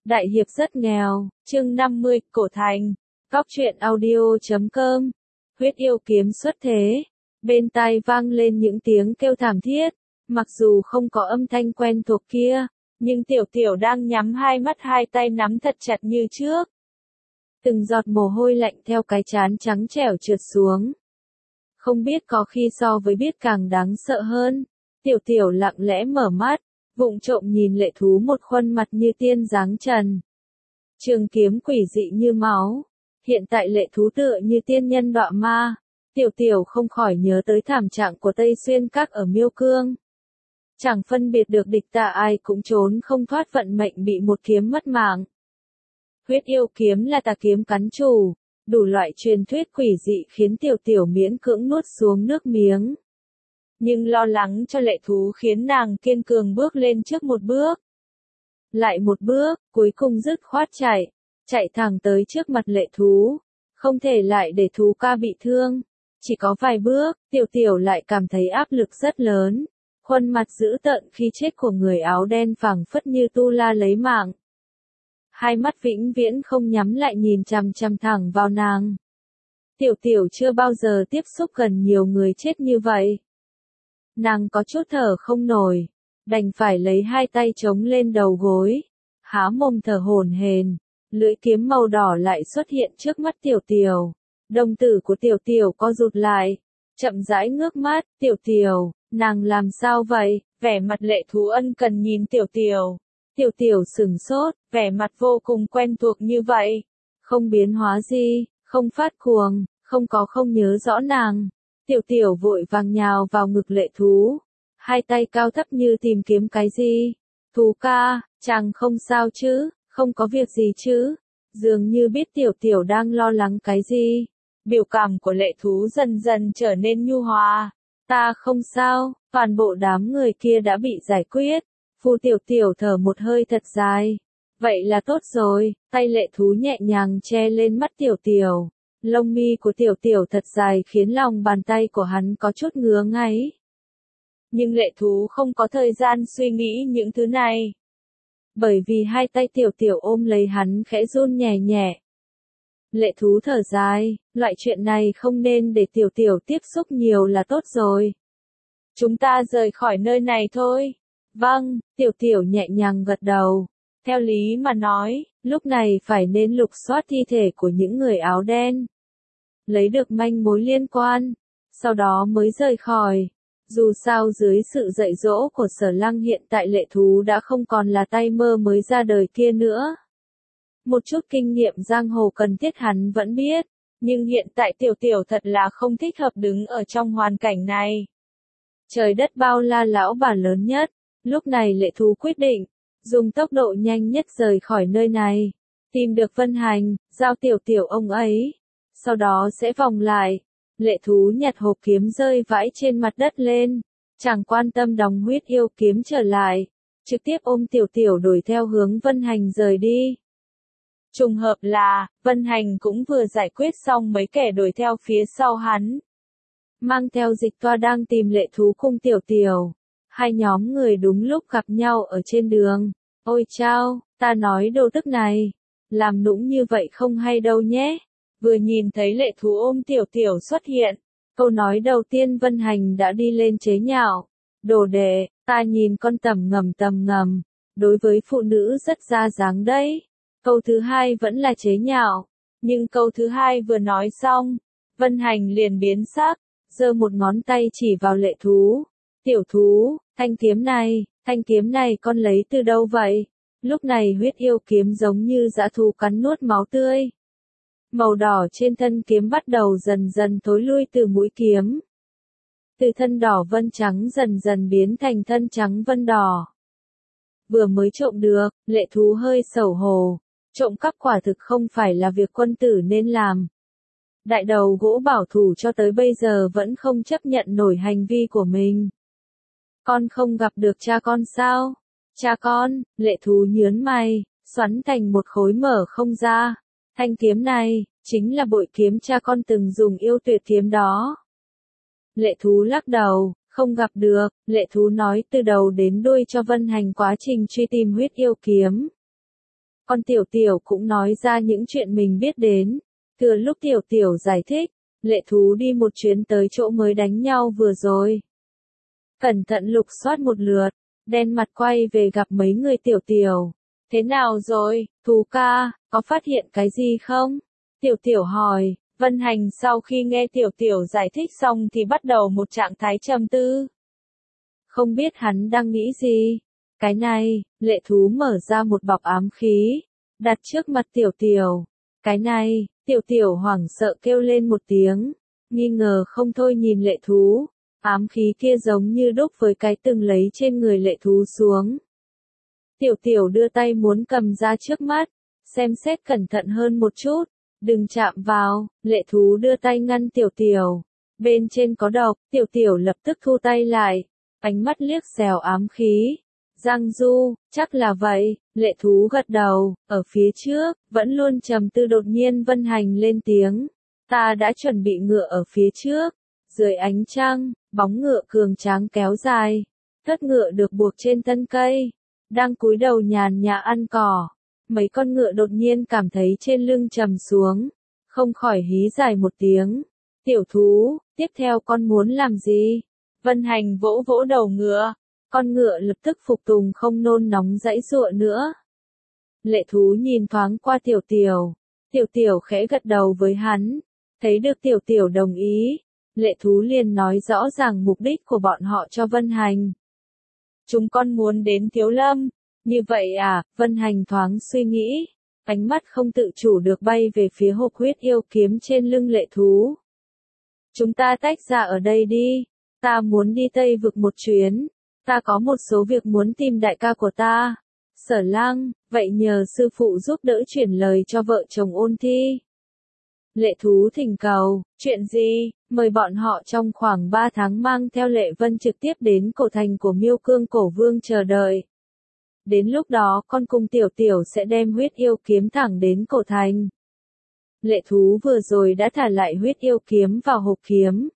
Đại hiệp rất nghèo, chương 50, Cổ Thành, Cóc truyện audio.com, huyết yêu kiếm xuất thế, bên tai vang lên những tiếng kêu thảm thiết, mặc dù không có âm thanh quen thuộc kia, nhưng tiểu tiểu đang nhắm hai mắt hai tay nắm thật chặt như trước. Từng giọt mồ hôi lạnh theo cái trán trắng trẻo trượt xuống. Không biết có khi so với biết càng đáng sợ hơn, tiểu tiểu lặng lẽ mở mắt, vụng trộm nhìn lệ thú một khuôn mặt như tiên dáng trần. Trường kiếm quỷ dị như máu, hiện tại lệ thú tựa như tiên nhân đọa ma, tiểu tiểu không khỏi nhớ tới thảm trạng của Tây Xuyên Các ở Miêu Cương. Chẳng phân biệt được địch ta ai cũng trốn không thoát vận mệnh bị một kiếm mất mạng. Huyết yêu kiếm là tà kiếm cắn chủ, đủ loại truyền thuyết quỷ dị khiến tiểu tiểu miễn cưỡng nuốt xuống nước miếng. Nhưng lo lắng cho lệ thú khiến nàng kiên cường bước lên trước một bước. Lại một bước, cuối cùng dứt khoát chạy thẳng tới trước mặt lệ thú. Không thể lại để thú ca bị thương. Chỉ có vài bước, tiểu tiểu lại cảm thấy áp lực rất lớn. Khuôn mặt dữ tợn khi chết của người áo đen phảng phất như tu la lấy mạng. Hai mắt vĩnh viễn không nhắm lại nhìn chằm chằm thẳng vào nàng. Tiểu tiểu chưa bao giờ tiếp xúc gần nhiều người chết như vậy. Nàng có chút thở không nổi, đành phải lấy hai tay chống lên đầu gối, há mồm thở hổn hển. Lưỡi kiếm màu đỏ lại xuất hiện trước mắt tiểu tiểu. Đồng tử của tiểu tiểu co rụt lại, chậm rãi ngước mắt, tiểu tiểu, nàng làm sao vậy? Vẻ mặt lệ thú ân cần nhìn tiểu tiểu. Tiểu tiểu sửng sốt, vẻ mặt vô cùng quen thuộc như vậy. Không biến hóa gì, không phát cuồng, không nhớ rõ nàng. Tiểu tiểu vội vàng nhào vào ngực lệ thú. Hai tay cao thấp như tìm kiếm cái gì. Thú ca, chàng không sao chứ, không có việc gì chứ. Dường như biết tiểu tiểu đang lo lắng cái gì. Biểu cảm của lệ thú dần dần trở nên nhu hòa. Ta không sao, toàn bộ đám người kia đã bị giải quyết. Phù tiểu tiểu thở một hơi thật dài. Vậy là tốt rồi, tay lệ thú nhẹ nhàng che lên mắt tiểu tiểu. Lông mi của tiểu tiểu thật dài khiến lòng bàn tay của hắn có chút ngứa ngáy. Nhưng lệ thú không có thời gian suy nghĩ những thứ này. Bởi vì hai tay tiểu tiểu ôm lấy hắn khẽ run nhẹ nhẹ. Lệ thú thở dài, loại chuyện này không nên để tiểu tiểu tiếp xúc nhiều là tốt rồi. Chúng ta rời khỏi nơi này thôi. Vâng, tiểu tiểu nhẹ nhàng gật đầu. Theo lý mà nói, lúc này phải nên lục soát thi thể của những người áo đen. Lấy được manh mối liên quan, sau đó mới rời khỏi. Dù sao dưới sự dạy dỗ của Sở Lăng hiện tại lệ thú đã không còn là tay mơ mới ra đời kia nữa. Một chút kinh nghiệm giang hồ cần thiết hắn vẫn biết, nhưng hiện tại tiểu tiểu thật là không thích hợp đứng ở trong hoàn cảnh này. Trời đất bao la lão bà lớn nhất, lúc này lệ thú quyết định, dùng tốc độ nhanh nhất rời khỏi nơi này, tìm được Vân Hành, giao tiểu tiểu ông ấy, sau đó sẽ vòng lại. Lệ thú nhặt hộp kiếm rơi vãi trên mặt đất lên, chẳng quan tâm đóng huyết yêu kiếm trở lại, trực tiếp ôm tiểu tiểu đuổi theo hướng Vân Hành rời đi. Trùng hợp là, Vân Hành cũng vừa giải quyết xong mấy kẻ đuổi theo phía sau hắn. Mang theo dịch toa đang tìm lệ thú cùng tiểu tiểu. Hai nhóm người đúng lúc gặp nhau ở trên đường. Ôi chao, ta nói đồ tức này. Làm nũng như vậy không hay đâu nhé. Vừa nhìn thấy lệ thú ôm tiểu tiểu xuất hiện. Câu nói đầu tiên Vân Hành đã đi lên chế nhạo. Đồ đệ, ta nhìn con tầm ngầm. Đối với phụ nữ rất ra dáng đấy. Câu thứ hai vẫn là chế nhạo. Nhưng câu thứ hai vừa nói xong. Vân Hành liền biến sắc. Giơ một ngón tay chỉ vào lệ thú. Tiểu thú, thanh kiếm này con lấy từ đâu vậy? Lúc này huyết yêu kiếm giống như dã thú cắn nuốt máu tươi. Màu đỏ trên thân kiếm bắt đầu dần dần thối lui từ mũi kiếm. Từ thân đỏ vân trắng dần dần biến thành thân trắng vân đỏ. Vừa mới trộm được, lệ thú hơi xấu hổ. Trộm cắp quả thực không phải là việc quân tử nên làm. Đại đầu gỗ bảo thủ cho tới bây giờ vẫn không chấp nhận nổi hành vi của mình. Con không gặp được cha con sao? Cha con, lệ thú nhớn mày, xoắn thành một khối mở không ra. Thanh kiếm này, chính là bội kiếm cha con từng dùng yêu tuyệt kiếm đó. Lệ thú lắc đầu, không gặp được, lệ thú nói từ đầu đến đuôi cho Vân Hành quá trình truy tìm huyết yêu kiếm. Con Tiểu Tiểu cũng nói ra những chuyện mình biết đến. Thừa lúc Tiểu Tiểu giải thích, Lệ Thú đi một chuyến tới chỗ mới đánh nhau vừa rồi. Cẩn thận lục soát một lượt, đen mặt quay về gặp mấy người Tiểu Tiểu. Thế nào rồi, Thú ca, có phát hiện cái gì không? Tiểu Tiểu hỏi. Vân Hành sau khi nghe Tiểu Tiểu giải thích xong thì bắt đầu một trạng thái trầm tư. Không biết hắn đang nghĩ gì. Cái này, Lệ Thú mở ra một bọc ám khí, đặt trước mặt Tiểu Tiểu. Cái này, Tiểu Tiểu hoảng sợ kêu lên một tiếng, nghi ngờ không thôi nhìn Lệ Thú. Ám khí kia giống như đúc với cái từng lấy trên người Lệ Thú xuống. Tiểu Tiểu đưa tay muốn cầm ra trước mắt, xem xét cẩn thận hơn một chút. Đừng chạm vào, Lệ Thú đưa tay ngăn Tiểu Tiểu. Bên trên có độc, Tiểu Tiểu lập tức thu tay lại. Ánh mắt liếc xéo ám khí. Giang Du, chắc là vậy, Lệ Thú gật đầu, ở phía trước, vẫn luôn trầm tư đột nhiên Vân Hành lên tiếng. Ta đã chuẩn bị ngựa ở phía trước. Dưới ánh trăng, bóng ngựa cường tráng kéo dài. Thất ngựa được buộc trên thân cây. Đang cúi đầu nhàn nhã ăn cỏ. Mấy con ngựa đột nhiên cảm thấy trên lưng trầm xuống. Không khỏi hí dài một tiếng. Tiểu Thú, tiếp theo con muốn làm gì? Vân Hành vỗ vỗ đầu ngựa. Con ngựa lập tức phục tùng không nôn nóng giãy giụa nữa. Lệ Thú nhìn thoáng qua Tiểu Tiểu. Tiểu Tiểu khẽ gật đầu với hắn. Thấy được Tiểu Tiểu đồng ý. Lệ Thú liền nói rõ ràng mục đích của bọn họ cho Vân Hành. Chúng con muốn đến Thiếu Lâm. Như vậy à, Vân Hành thoáng suy nghĩ. Ánh mắt không tự chủ được bay về phía hộp huyết yêu kiếm trên lưng Lệ Thú. Chúng ta tách ra ở đây đi. Ta muốn đi Tây Vực một chuyến. Ta có một số việc muốn tìm đại ca của ta. Sở Lang, vậy nhờ sư phụ giúp đỡ chuyển lời cho vợ chồng Ôn Thi. Lệ Thú thỉnh cầu, chuyện gì, mời bọn họ trong khoảng 3 tháng mang theo Lệ Vân trực tiếp đến cổ thành của Miêu Cương Cổ Vương chờ đợi. Đến lúc đó con cùng Tiểu Tiểu sẽ đem huyết yêu kiếm thẳng đến cổ thành. Lệ Thú vừa rồi đã thả lại huyết yêu kiếm vào hộp kiếm.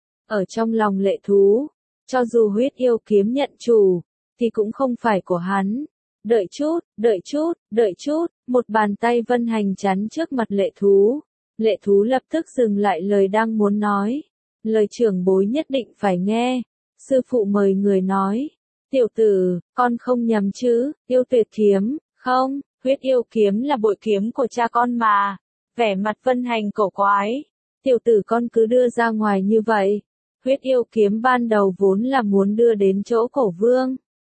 Ở trong lòng Lệ Thú, cho dù huyết yêu kiếm nhận chủ, thì cũng không phải của hắn. Đợi chút, đợi chút, đợi chút, một bàn tay Vân Hành chắn trước mặt Lệ Thú. Lệ Thú lập tức dừng lại lời đang muốn nói. Lời trưởng bối nhất định phải nghe. Sư phụ mời người nói. Tiểu tử, con không nhầm chứ, yêu tuyệt kiếm, không, huyết yêu kiếm là bội kiếm của cha con mà. Vẻ mặt Vân Hành cổ quái. Tiểu tử con cứ đưa ra ngoài như vậy. Huyết yêu kiếm ban đầu vốn là muốn đưa đến chỗ Cổ Vương.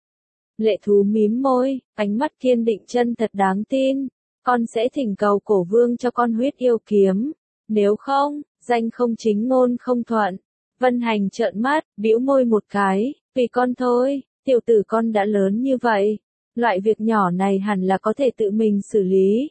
Lệ Thú mím môi, ánh mắt kiên định chân thật đáng tin. Con sẽ thỉnh cầu Cổ Vương cho con huyết yêu kiếm. Nếu không, danh không chính ngôn không thuận. Vân Hành trợn mắt, bĩu môi một cái, vì con thôi, tiểu tử con đã lớn như vậy. Loại việc nhỏ này hẳn là có thể tự mình xử lý.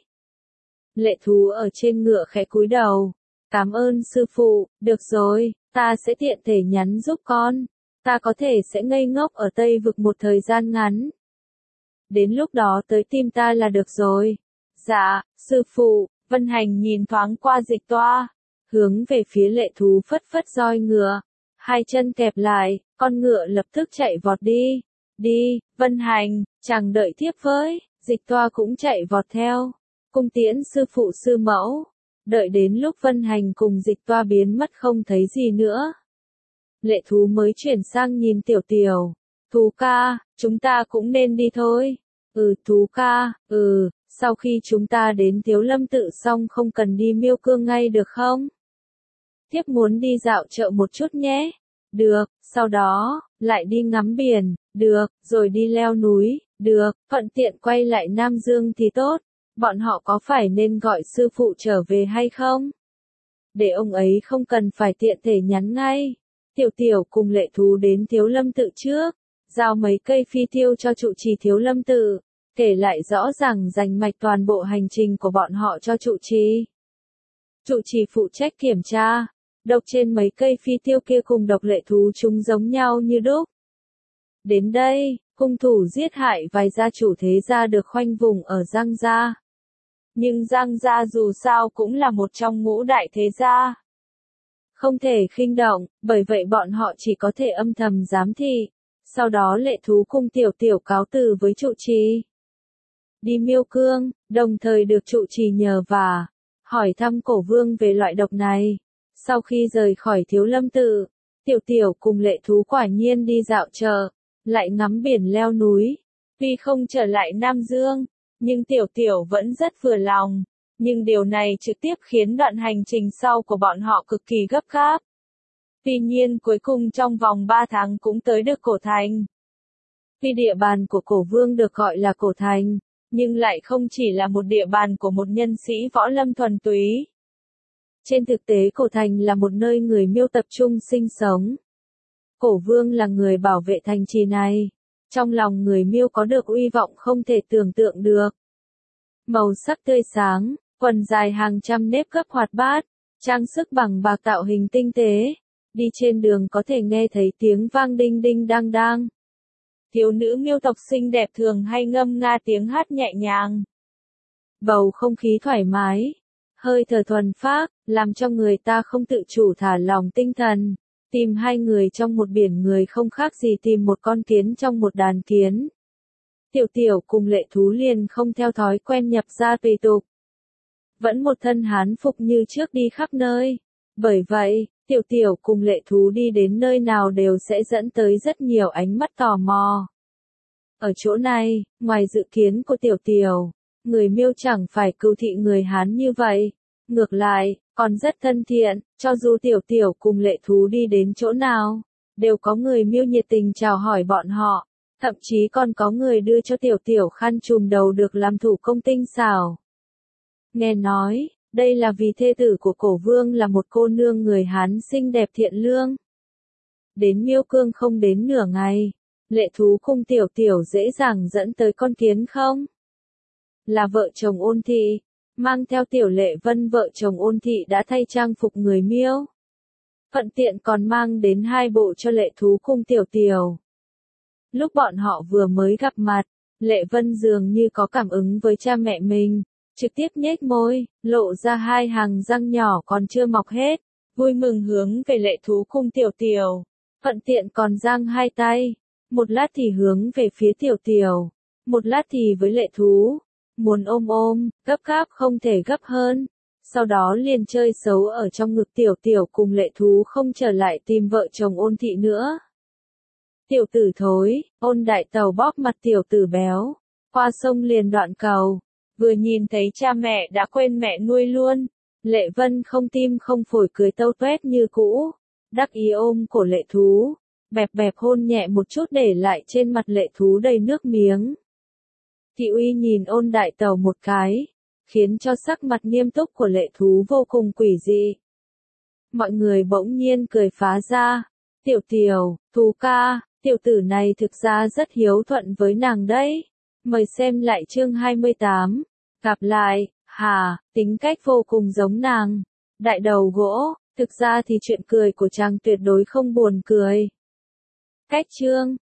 Lệ Thú ở trên ngựa khẽ cúi đầu. Cảm ơn sư phụ, được rồi, ta sẽ tiện thể nhắn giúp con. Ta có thể sẽ ngây ngốc ở Tây Vực một thời gian ngắn. Đến lúc đó tới tìm ta là được rồi. Dạ, sư phụ, Vân Hành nhìn thoáng qua Dịch Toa. Hướng về phía Lệ Thú phất phất roi ngựa. Hai chân kẹp lại, con ngựa lập tức chạy vọt đi. Đi, Vân Hành, chẳng đợi tiếp với, Dịch Toa cũng chạy vọt theo. Cung tiễn sư phụ sư mẫu. Đợi đến lúc Vân Hành cùng Dịch Toa biến mất không thấy gì nữa. Lệ Thú mới chuyển sang nhìn Tiểu Tiểu. Thú ca, chúng ta cũng nên đi thôi. Thú ca, sau khi chúng ta đến Thiếu Lâm tự xong không cần đi Miêu Cương ngay được không? Thiếp muốn đi dạo chợ một chút nhé. Được, sau đó, lại đi ngắm biển, được, rồi đi leo núi, được, thuận tiện quay lại Nam Dương thì tốt. Bọn họ có phải nên gọi sư phụ trở về hay không? Để ông ấy không cần phải tiện thể nhắn ngay. Tiểu Tiểu cùng Lệ Thú đến Thiếu Lâm tự trước, giao mấy cây phi tiêu cho trụ trì Thiếu Lâm tự, kể lại rõ ràng rành mạch toàn bộ hành trình của bọn họ cho trụ trì. Trụ trì phụ trách kiểm tra, độc trên mấy cây phi tiêu kia cùng độc Lệ Thú chúng giống nhau như đúc. Đến đây, hung thủ giết hại vài gia chủ thế gia được khoanh vùng ở Giang gia. Nhưng Giang gia dù sao cũng là một trong ngũ đại thế gia. Không thể khinh động, bởi vậy bọn họ chỉ có thể âm thầm giám thị. Sau đó Lệ Thú cùng Tiểu Tiểu cáo từ với trụ trì. đi Miêu Cương, đồng thời được trụ trì nhờ vả, hỏi thăm Cổ Vương về loại độc này. Sau khi rời khỏi Thiếu Lâm Tự, Tiểu Tiểu cùng Lệ Thú quả nhiên đi dạo chợ, lại ngắm biển leo núi. Tuy không trở lại Nam Dương, nhưng Tiểu Tiểu vẫn rất vừa lòng. Nhưng điều này trực tiếp khiến đoạn hành trình sau của bọn họ cực kỳ gấp gáp. Tuy nhiên cuối cùng trong vòng 3 tháng cũng tới được Cổ Thành. Tuy địa bàn của Cổ Vương được gọi là Cổ Thành, nhưng lại không chỉ là một địa bàn của một nhân sĩ võ lâm thuần túy. Trên thực tế Cổ Thành là một nơi người Miêu tập trung sinh sống. Cổ Vương là người bảo vệ thành trì này. Trong lòng người Miêu có được uy vọng không thể tưởng tượng được. Màu sắc tươi sáng, quần dài hàng trăm nếp gấp hoạt bát, trang sức bằng bạc tạo hình tinh tế. Đi trên đường có thể nghe thấy tiếng vang đinh đinh đang đang. Thiếu nữ Miêu tộc xinh đẹp thường hay ngâm nga tiếng hát nhẹ nhàng. Bầu không khí thoải mái, hơi thở thuần phác, làm cho người ta không tự chủ thả lỏng tinh thần. Tìm hai người trong một biển người không khác gì tìm một con kiến trong một đàn kiến. Tiểu Tiểu cùng Lệ Thú liền không theo thói quen nhập gia tùy tục. Vẫn một thân hán phục như trước đi khắp nơi. Bởi vậy, Tiểu Tiểu cùng Lệ Thú đi đến nơi nào đều sẽ dẫn tới rất nhiều ánh mắt tò mò. Ở chỗ này, ngoài dự kiến của Tiểu Tiểu, người Miêu chẳng phải cừu thị người Hán như vậy. Ngược lại, còn rất thân thiện, cho dù Tiểu Tiểu cùng Lệ Thú đi đến chỗ nào, đều có người Miêu nhiệt tình chào hỏi bọn họ. Thậm chí còn có người đưa cho Tiểu Tiểu khăn trùm đầu được làm thủ công tinh xảo. Nghe nói, đây là vì thê tử của Cổ Vương là một cô nương người Hán xinh đẹp thiện lương. Đến Miêu Cương không đến nửa ngày, Lệ Thú cùng Tiểu Tiểu dễ dàng dẫn tới con kiến không? Là vợ chồng Ôn Thị, mang theo Tiểu Lệ Vân vợ chồng Ôn Thị đã thay trang phục người Miêu. Thuận tiện còn mang đến 2 bộ cho Lệ Thú cùng Tiểu Tiểu. Lúc bọn họ vừa mới gặp mặt, Lệ Vân dường như có cảm ứng với cha mẹ mình, trực tiếp nhếch môi, lộ ra 2 hàng răng nhỏ còn chưa mọc hết, vui mừng hướng về Lệ Thú cùng Tiểu Tiểu, thuận tiện còn giang 2 tay, một lát thì hướng về phía Tiểu Tiểu, một lát thì với Lệ Thú, muốn ôm ôm, gấp gáp không thể gấp hơn, sau đó liền chơi xấu ở trong ngực Tiểu Tiểu cùng Lệ Thú không trở lại tìm vợ chồng Ôn Thị nữa. Tiểu tử thối, Ôn đại tàu bóp mặt tiểu tử béo, qua sông liền đoạn cầu, vừa nhìn thấy cha mẹ đã quên mẹ nuôi luôn. Lệ Vân không tim không phổi cười tâu tuét như cũ, đắc ý ôm cổ Lệ Thú, bẹp bẹp hôn nhẹ một chút để lại trên mặt Lệ Thú đầy nước miếng. Thị Uy nhìn Ôn đại tàu một cái, khiến cho sắc mặt nghiêm túc của Lệ Thú vô cùng quỷ dị. Mọi người bỗng nhiên cười phá ra, Tiểu Tiểu, Thú ca, tiểu tử này thực ra rất hiếu thuận với nàng đấy. Mời xem lại chương 28. Gặp lại, tính cách vô cùng giống nàng. Đại đầu gỗ, thực ra thì chuyện cười của chàng tuyệt đối không buồn cười. Cách chương